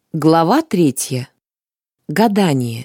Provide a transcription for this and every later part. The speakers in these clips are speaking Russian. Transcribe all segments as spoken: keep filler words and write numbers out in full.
Глава третья. Гадание.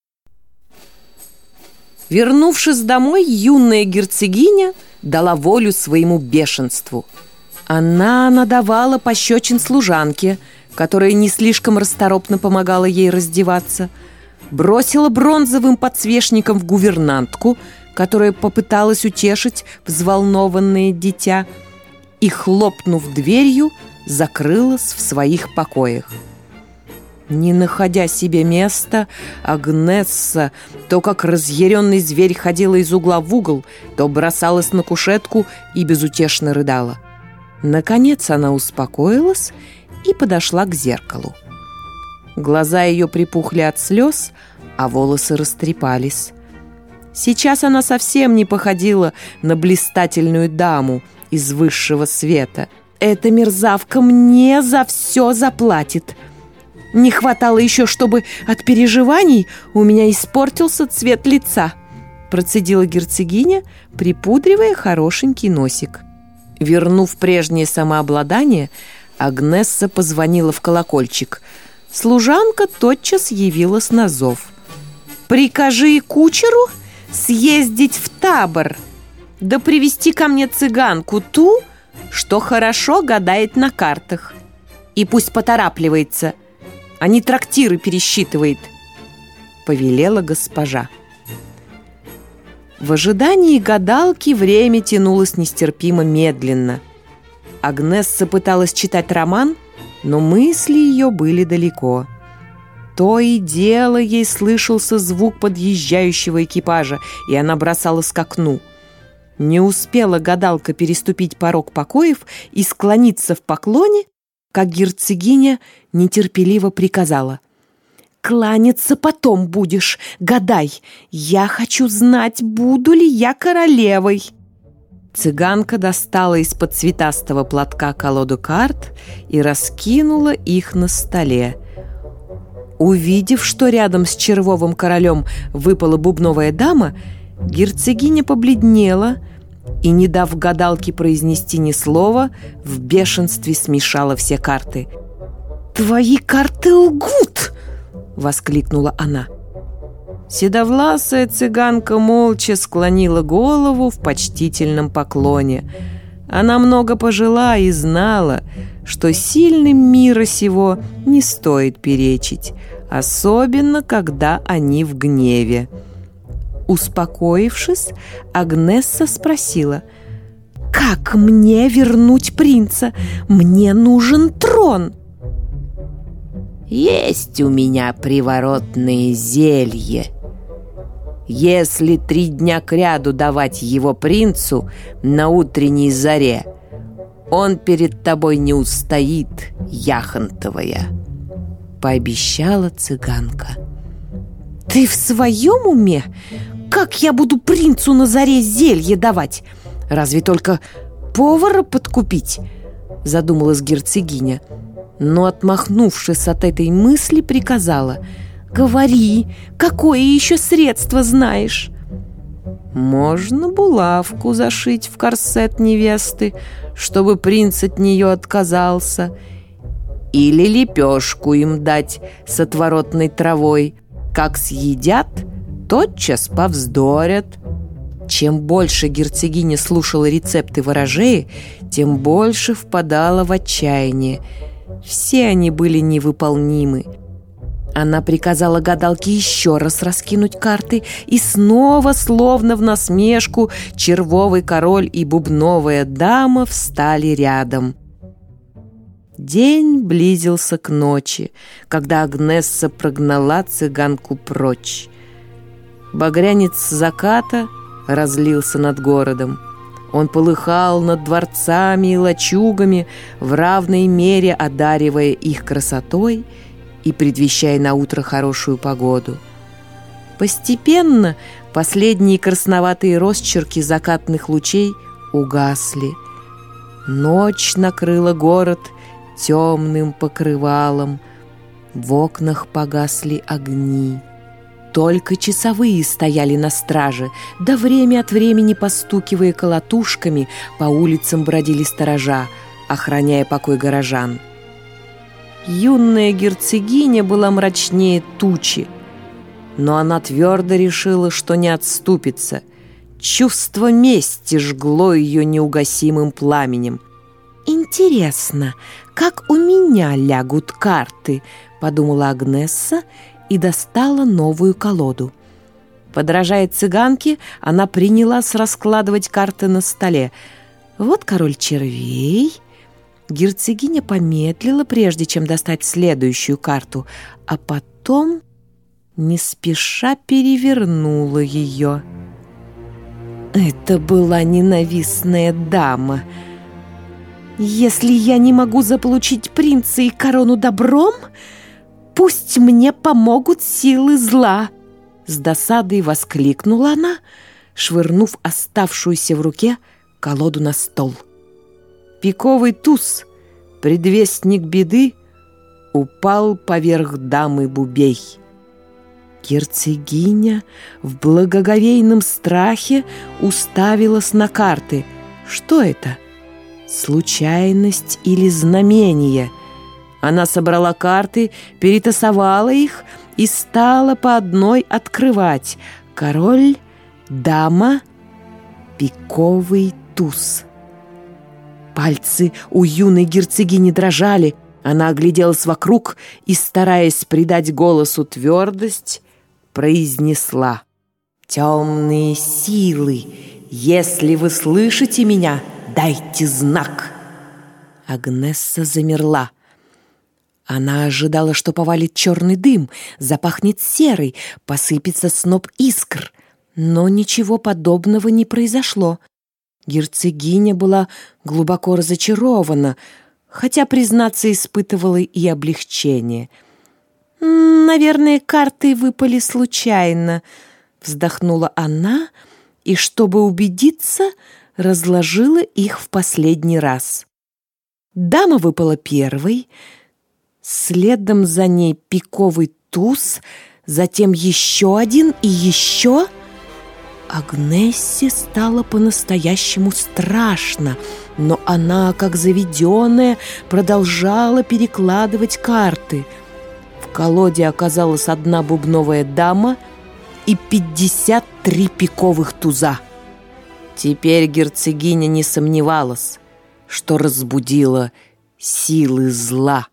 Вернувшись домой, юная герцогиня дала волю своему бешенству. Она надавала пощечин служанке, которая не слишком расторопно помогала ей раздеваться, бросила бронзовым подсвечником в гувернантку, которая попыталась утешить взволнованное дитя, и, хлопнув дверью, закрылась в своих покоях. Не находя себе места, Агнесса то как разъяренный зверь ходила из угла в угол, то бросалась на кушетку и безутешно рыдала. Наконец она успокоилась и подошла к зеркалу. Глаза ее припухли от слез, а волосы растрепались. Сейчас она совсем не походила на блистательную даму из высшего света. «Эта мерзавка мне за все заплатит!» Не хватало еще, чтобы от переживаний у меня испортился цвет лица, процедила герцогиня, припудривая хорошенький носик. Вернув прежнее самообладание, Агнесса позвонила в колокольчик. Служанка тотчас явилась на зов. «Прикажи кучеру съездить в табор, да привести ко мне цыганку ту, что хорошо гадает на картах. И пусть поторапливается, а не трактиры пересчитывает», — повелела госпожа. В ожидании гадалки время тянулось нестерпимо медленно. Агнесса пыталась читать роман, но мысли ее были далеко. То и дело ей слышался звук подъезжающего экипажа, и она бросалась к окну. Не успела гадалка переступить порог покоев и склониться в поклоне, как герцогиня нетерпеливо приказала: «Кланяться потом будешь, гадай. Я хочу знать, буду ли я королевой». Цыганка достала из-под цветастого платка колоду карт и раскинула их на столе. Увидев, что рядом с червовым королем выпала бубновая дама, герцогиня побледнела и, не дав гадалке произнести ни слова, в бешенстве смешала все карты. «Твои карты лгут!» — воскликнула она. Седовласая цыганка молча склонила голову в почтительном поклоне. Она много пожила и знала, что сильным мира сего не стоит перечить, особенно когда они в гневе. Успокоившись, Агнесса спросила: «Как мне вернуть принца? Мне нужен трон!» «Есть у меня приворотное зелье. Если три дня кряду давать его принцу на утренней заре, он перед тобой не устоит, яхонтовая», — пообещала цыганка. «Ты в своем уме? Как я буду принцу на заре зелье давать? Разве только повара подкупить?» — задумалась герцогиня. Но, отмахнувшись от этой мысли, приказала: «Говори, какое еще средство знаешь?» «Можно булавку зашить в корсет невесты, чтобы принц от нее отказался, или лепешку им дать с отворотной травой. Как съедят, тотчас повздорят». Чем больше герцогиня слушала рецепты ворожеи, тем больше впадала в отчаяние. Все они были невыполнимы. Она приказала гадалке еще раз раскинуть карты, и снова, словно в насмешку, червовый король и бубновая дама встали рядом. День близился к ночи, когда Агнесса прогнала цыганку прочь. Багрянец заката разлился над городом. Он полыхал над дворцами и лачугами, в равной мере одаривая их красотой и предвещая на утро хорошую погоду. Постепенно последние красноватые росчерки закатных лучей угасли. Ночь накрыла город темным покрывалом, в окнах погасли огни. Только часовые стояли на страже, да время от времени, постукивая колотушками, по улицам бродили сторожа, охраняя покой горожан. Юная герцогиня была мрачнее тучи, но она твердо решила, что не отступится. Чувство мести жгло ее неугасимым пламенем. «Интересно, как у меня лягут карты?» — подумала Агнесса и достала новую колоду. Подражая цыганке, она принялась раскладывать карты на столе. Вот король червей. Герцогиня помедлила, прежде чем достать следующую карту, а потом не спеша перевернула ее. Это была ненавистная дама. «Если я не могу заполучить принца и корону добром, пусть мне помогут силы зла!» С досадой воскликнула она, швырнув оставшуюся в руке колоду на стол. Пиковый туз, предвестник беды, упал поверх дамы Бубей. Герцогиня в благоговейном страхе уставилась на карты. Что это? Случайность или знамение? Она собрала карты, перетасовала их и стала по одной открывать. Король, дама, пиковый туз. Пальцы у юной герцогини дрожали. Она огляделась вокруг и, стараясь придать голосу твердость, произнесла: «Темные силы, если вы слышите меня, дайте знак!» Агнесса замерла. Она ожидала, что повалит черный дым, запахнет серой, посыпется сноп искр. Но ничего подобного не произошло. Герцогиня была глубоко разочарована, хотя, признаться, испытывала и облегчение. «Наверное, карты выпали случайно», — вздохнула она, и, чтобы убедиться, разложила их в последний раз. Дама выпала первой, следом за ней пиковый туз, затем еще один и еще. Агнессе стало по-настоящему страшно, но она, как заведенная, продолжала перекладывать карты. В колоде оказалась одна бубновая дама и пятьдесят три пиковых туза. Теперь герцогиня не сомневалась, что разбудила силы зла.